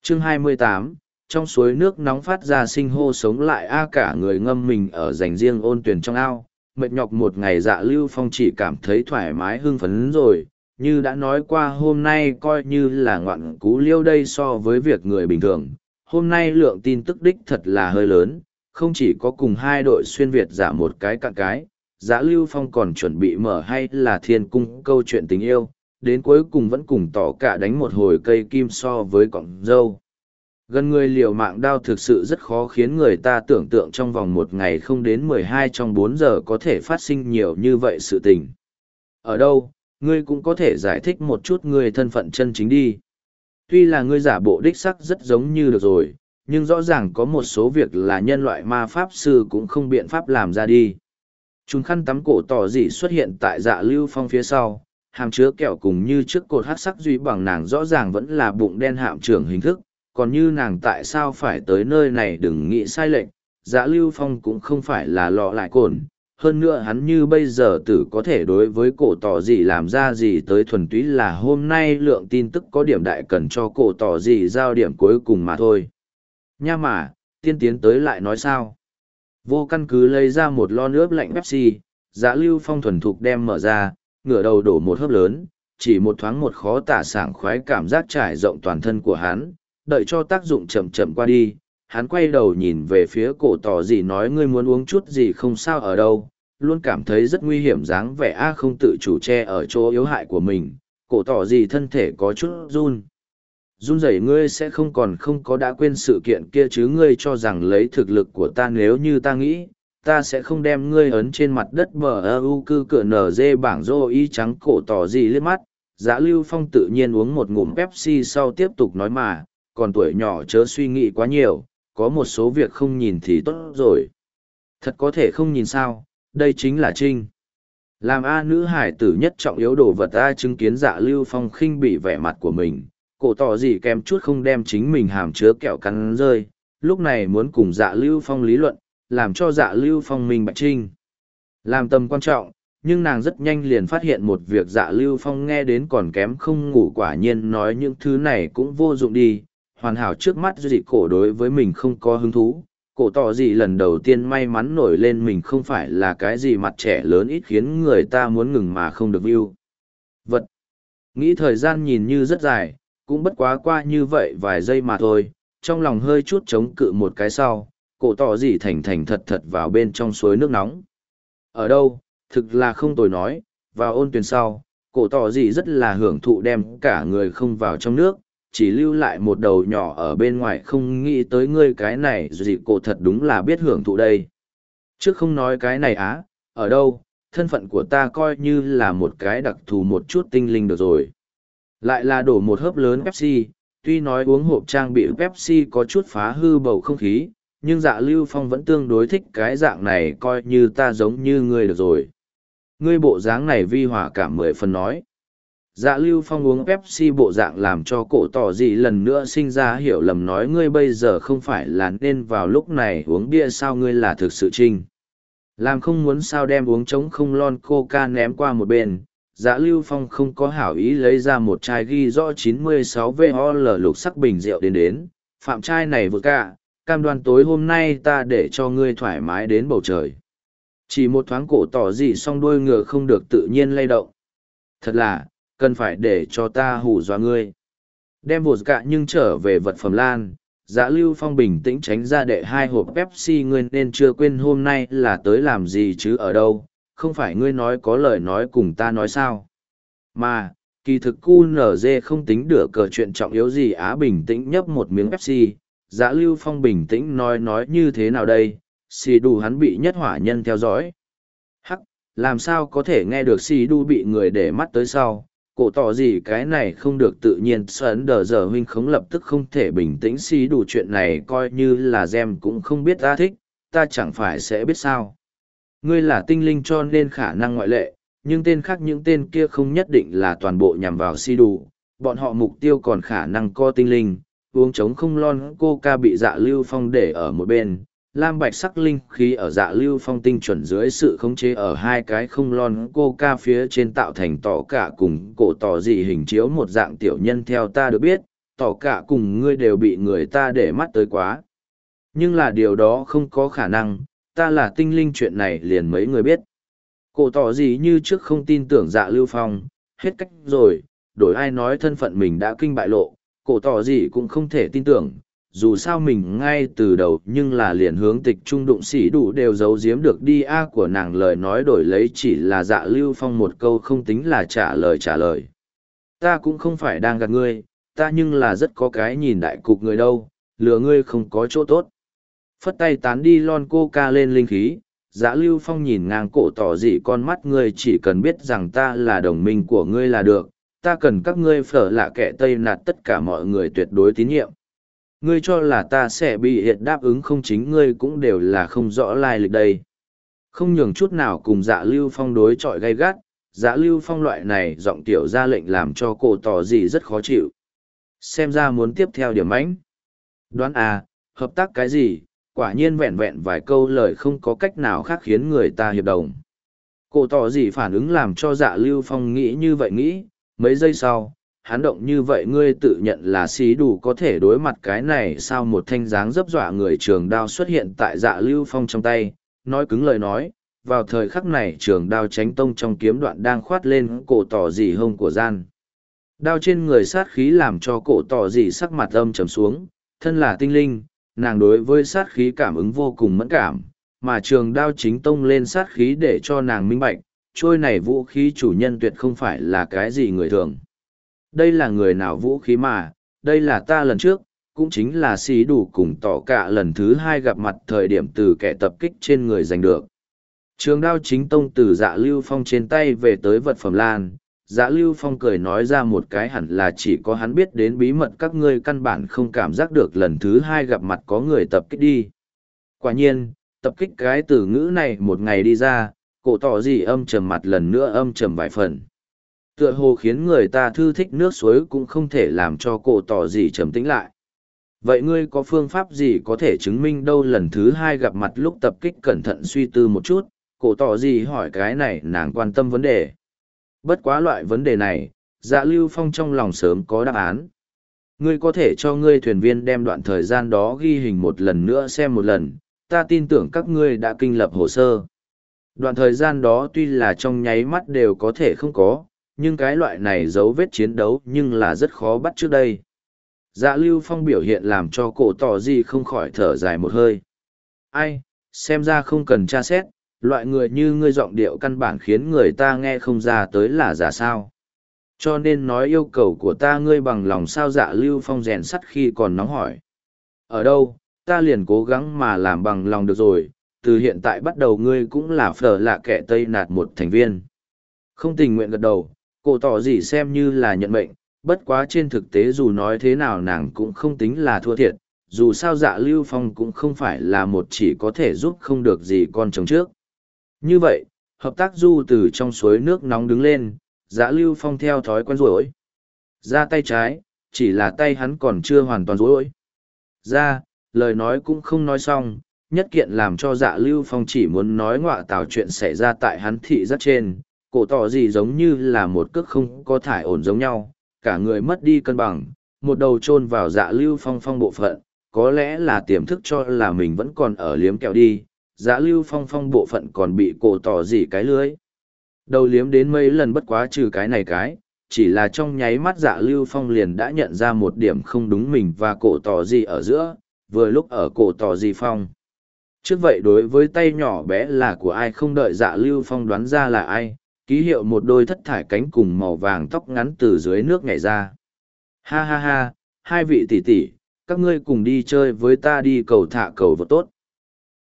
Chương 28, trong suối nước nóng phát ra sinh hô sống lại cả người ngâm mình ở dành riêng ôn tuyển trong ao. Mệt nhọc một ngày Dạ Lưu Phong chỉ cảm thấy thoải mái hưng phấn rồi, như đã nói qua hôm nay coi như là ngoạn cú liêu đây so với việc người bình thường. Hôm nay lượng tin tức đích thật là hơi lớn, không chỉ có cùng hai đội xuyên Việt giả một cái cạn cái, Dạ Lưu Phong còn chuẩn bị mở hay là thiên cung câu chuyện tình yêu, đến cuối cùng vẫn cùng tỏ cả đánh một hồi cây kim so với cọng dâu. Gần người liều mạng đao thực sự rất khó khiến người ta tưởng tượng trong vòng một ngày không đến 12 trong 4 giờ có thể phát sinh nhiều như vậy sự tình. Ở đâu, ngươi cũng có thể giải thích một chút ngươi thân phận chân chính đi. Tuy là ngươi giả bộ đích sắc rất giống như được rồi, nhưng rõ ràng có một số việc là nhân loại ma pháp sư cũng không biện pháp làm ra đi. Chúng khăn tắm cổ tỏ dị xuất hiện tại Dạ Lưu Phong phía sau, hàm chứa kẹo cùng như trước cột hát sắc duy bằng nàng rõ ràng vẫn là bụng đen hạm trưởng hình thức, còn như nàng tại sao phải tới nơi này đừng nghĩ sai lệch, Dạ Lưu Phong cũng không phải là lọ lại cồn. Hơn nữa hắn như bây giờ tử có thể đối với cổ tỏ gì làm ra gì tới thuần túy là hôm nay lượng tin tức có điểm đại cần cho cổ tỏ gì giao điểm cuối cùng mà thôi. Nha mà, tiên tiến tới lại nói sao? Vô căn cứ lấy ra một lon nước lạnh Pepsi, Dạ Lưu Phong thuần thục đem mở ra, ngửa đầu đổ một hớp lớn, chỉ một thoáng một khó tả sảng khoái cảm giác trải rộng toàn thân của hắn, đợi cho tác dụng chậm chậm qua đi, hắn quay đầu nhìn về phía cổ tỏ gì nói ngươi muốn uống chút gì không sao ở đâu, luôn cảm thấy rất nguy hiểm dáng vẻ không tự chủ che ở chỗ yếu hại của mình, cổ tỏ gì thân thể có chút run. Run rẩy ngươi sẽ không có đã quên sự kiện kia chứ ngươi cho rằng lấy thực lực của ta nếu như ta nghĩ, ta sẽ không đem ngươi ấn trên mặt đất bờ ơ cư cửa nở dê bảng rô y trắng cổ tỏ gì liếc mắt. Dạ Lưu Phong tự nhiên uống một ngụm Pepsi sau tiếp tục nói mà, còn tuổi nhỏ chớ suy nghĩ quá nhiều, có một số việc không nhìn thì tốt rồi. Thật có thể không nhìn sao, đây chính là Trinh. Làm nữ hải tử nhất trọng yếu đồ vật chứng kiến Dạ Lưu Phong khinh bị vẻ mặt của mình, cổ tỏ gì kèm chút không đem chính mình hàm chứa kẹo cắn rơi, lúc này muốn cùng Dạ Lưu Phong lý luận, làm cho Dạ Lưu Phong minh bạch Trinh. Làm tầm quan trọng, nhưng nàng rất nhanh liền phát hiện một việc Dạ Lưu Phong nghe đến còn kém không ngủ quả nhiên nói những thứ này cũng vô dụng đi, hoàn hảo trước mắt dị cổ đối với mình không có hứng thú. Cổ tỏ gì lần đầu tiên may mắn nổi lên mình không phải là cái gì mặt trẻ lớn ít khiến người ta muốn ngừng mà không được view. Vật. Nghĩ thời gian nhìn như rất dài, cũng bất quá qua như vậy vài giây mà thôi, trong lòng hơi chút chống cự một cái sau, cổ tỏ gì thành thành thật thật vào bên trong suối nước nóng. Ở đâu, thực là không tồi nói, vào ôn tuyển sau, cổ tỏ gì rất là hưởng thụ đem cả người không vào trong nước, chỉ lưu lại một đầu nhỏ ở bên ngoài không nghĩ tới ngươi cái này gì cổ thật đúng là biết hưởng thụ đây. Trước không nói cái này ở đâu, thân phận của ta coi như là một cái đặc thù một chút tinh linh được rồi. Lại là đổ một hớp lớn Pepsi, tuy nói uống hộp trang bị Pepsi có chút phá hư bầu không khí, nhưng Dạ Lưu Phong vẫn tương đối thích cái dạng này coi như ta giống như ngươi được rồi. Ngươi bộ dáng này vi hòa cảm 10 phần nói. Dạ Lưu Phong uống Pepsi bộ dạng làm cho cổ tỏ gì lần nữa sinh ra hiểu lầm nói ngươi bây giờ không phải là nên vào lúc này uống bia sao ngươi là thực sự Trinh. Làm không muốn sao đem uống trống không lon coca ném qua một bên, Dạ Lưu Phong không có hảo ý lấy ra một chai ghi rõ 96VOL lục sắc bình rượu đến. Phạm chai này vừa cả, cam đoan tối hôm nay ta để cho ngươi thoải mái đến bầu trời. Chỉ một thoáng cổ tỏ gì xong đuôi ngựa không được tự nhiên lay động. Thật là, cần phải để cho ta hù dọa ngươi. Đem vột cả nhưng trở về vật phẩm lan, Dạ Lưu Phong bình tĩnh tránh ra đệ 2 hộp Pepsi ngươi nên chưa quên hôm nay là tới làm gì chứ ở đâu, không phải ngươi nói có lời nói cùng ta nói sao. Mà, kỳ thực QNZ không tính được cờ chuyện trọng yếu gì bình tĩnh nhấp một miếng Pepsi, Dạ Lưu Phong bình tĩnh nói như thế nào đây, xì đù hắn bị nhất hỏa nhân theo dõi. Hắc, làm sao có thể nghe được xì đu bị người để mắt tới sau, cổ tỏ gì cái này không được tự nhiên sấn đờ giờ huynh khống lập tức không thể bình tĩnh xì đu chuyện này coi như là gem cũng không biết ta thích, ta chẳng phải sẽ biết sao. Ngươi là tinh linh cho nên khả năng ngoại lệ, nhưng tên khác những tên kia không nhất định là toàn bộ nhằm vào xì đu, bọn họ mục tiêu còn khả năng co tinh linh. Uống trống không lon coca bị Dạ Lưu Phong để ở một bên, lam bạch sắc linh khí ở Dạ Lưu Phong tinh chuẩn dưới sự khống chế ở hai cái không lon coca phía trên tạo thành tỏ cả cùng cổ tỏ dị hình chiếu một dạng tiểu nhân theo ta được biết, tỏ cả cùng ngươi đều bị người ta để mắt tới quá. Nhưng là điều đó không có khả năng, ta là tinh linh chuyện này liền mấy người biết. Cổ tỏ gì như trước không tin tưởng Dạ Lưu Phong, hết cách rồi, đổi ai nói thân phận mình đã kinh bại lộ, cổ tỏ gì cũng không thể tin tưởng, dù sao mình ngay từ đầu nhưng là liền hướng tịch trung đụng sĩ đủ đều giấu giếm được đi a của nàng lời nói đổi lấy chỉ là Dạ Lưu Phong một câu không tính là trả lời. Ta cũng không phải đang gạt ngươi, ta nhưng là rất có cái nhìn đại cục người đâu, lừa ngươi không có chỗ tốt. Phất tay tán đi lon coca lên linh khí, Dạ Lưu Phong nhìn ngang cổ tỏ dị con mắt ngươi chỉ cần biết rằng ta là đồng minh của ngươi là được, ta cần các ngươi phở lạ kẻ tây nạt tất cả mọi người tuyệt đối tín nhiệm. Ngươi cho là ta sẽ bị hiện đáp ứng không chính ngươi cũng đều là không rõ lai lịch đây. Không nhường chút nào cùng Dạ Lưu Phong đối chọi gay gắt, Dạ Lưu Phong loại này giọng tiểu ra lệnh làm cho cổ tỏ dị rất khó chịu. Xem ra muốn tiếp theo điểm ánh. Đoán à, hợp tác cái gì, quả nhiên vẹn vẹn vài câu lời không có cách nào khác khiến người ta hiệp đồng. Cổ tỏ gì phản ứng làm cho Dạ Lưu Phong nghĩ như vậy nghĩ, mấy giây sau, hắn động như vậy ngươi tự nhận là xí đủ có thể đối mặt cái này sao một thanh dáng dấp dọa người trường đao xuất hiện tại Dạ Lưu Phong trong tay, nói cứng lời nói, vào thời khắc này trường đao tránh tông trong kiếm đoạn đang khoát lên cổ tỏ gì hông của gian. Đao trên người sát khí làm cho cổ tỏ gì sắc mặt âm trầm xuống, thân là tinh linh, nàng đối với sát khí cảm ứng vô cùng mẫn cảm, mà trường đao chính tông lên sát khí để cho nàng minh bạch, trôi này vũ khí chủ nhân tuyệt không phải là cái gì người thường. Đây là người nào vũ khí mà, đây là ta lần trước, cũng chính là xí đủ cùng tỏ cả lần thứ hai gặp mặt thời điểm từ kẻ tập kích trên người giành được. Trường đao chính tông từ Dạ Lưu Phong trên tay về tới vật phẩm lan. Dạ Lưu Phong cười nói ra một cái hẳn là chỉ có hắn biết đến bí mật các ngươi căn bản không cảm giác được lần thứ hai gặp mặt có người tập kích đi. Quả nhiên, tập kích cái từ ngữ này một ngày đi ra, cổ tỏ gì âm trầm mặt lần nữa âm trầm vài phần. Tựa hồ khiến người ta thư thích nước suối cũng không thể làm cho cổ tỏ gì trầm tĩnh lại. Vậy ngươi có phương pháp gì có thể chứng minh đâu lần thứ hai gặp mặt lúc tập kích cẩn thận suy tư một chút, cổ tỏ gì hỏi cái này nàng quan tâm vấn đề. Bất quá loại vấn đề này, Dạ Lưu Phong trong lòng sớm có đáp án. Ngươi có thể cho ngươi thuyền viên đem đoạn thời gian đó ghi hình một lần nữa xem một lần, ta tin tưởng các ngươi đã kinh lập hồ sơ. Đoạn thời gian đó tuy là trong nháy mắt đều có thể không có, nhưng cái loại này dấu vết chiến đấu nhưng là rất khó bắt trước đây. Dạ Lưu Phong biểu hiện làm cho cổ tỏ gì không khỏi thở dài một hơi. Ai, xem ra không cần tra xét, loại người như ngươi giọng điệu căn bản khiến người ta nghe không ra tới là giả sao. Cho nên nói yêu cầu của ta ngươi bằng lòng sao Dạ Lưu Phong rèn sắt khi còn nóng hỏi. Ở đâu, ta liền cố gắng mà làm bằng lòng được rồi, từ hiện tại bắt đầu ngươi cũng là phở lạ kẻ Tây nạt một thành viên. Không tình nguyện gật đầu, cổ tỏ gì xem như là nhận mệnh, bất quá trên thực tế dù nói thế nào nàng cũng không tính là thua thiệt, dù sao Dạ Lưu Phong cũng không phải là một chỉ có thể giúp không được gì con chồng trước. Như vậy, hợp tác du từ trong suối nước nóng đứng lên, Dạ Lưu Phong theo thói quen rối. Ra tay trái, chỉ là tay hắn còn chưa hoàn toàn rối. Ra, lời nói cũng không nói xong, nhất kiện làm cho Dạ Lưu Phong chỉ muốn nói ngọa tào chuyện xảy ra tại hắn thị rất trên, cổ tỏ gì giống như là một cước không có thải ổn giống nhau, cả người mất đi cân bằng, một đầu chôn vào Dạ Lưu Phong phong bộ phận, có lẽ là tiềm thức cho là mình vẫn còn ở liếm kẹo đi. Dạ Lưu Phong phong bộ phận còn bị cổ tỏ gì cái lưới. Đầu liếm đến mấy lần bất quá trừ cái này cái, chỉ là trong nháy mắt Dạ Lưu Phong liền đã nhận ra một điểm không đúng mình và cổ tỏ gì ở giữa, vừa lúc ở cổ tỏ gì phong. Trước vậy đối với tay nhỏ bé là của ai không đợi Dạ Lưu Phong đoán ra là ai, ký hiệu một đôi thất thải cánh cùng màu vàng tóc ngắn từ dưới nước nhảy ra. Ha ha ha, hai vị tỷ tỷ, các ngươi cùng đi chơi với ta đi cầu thả cầu vật tốt.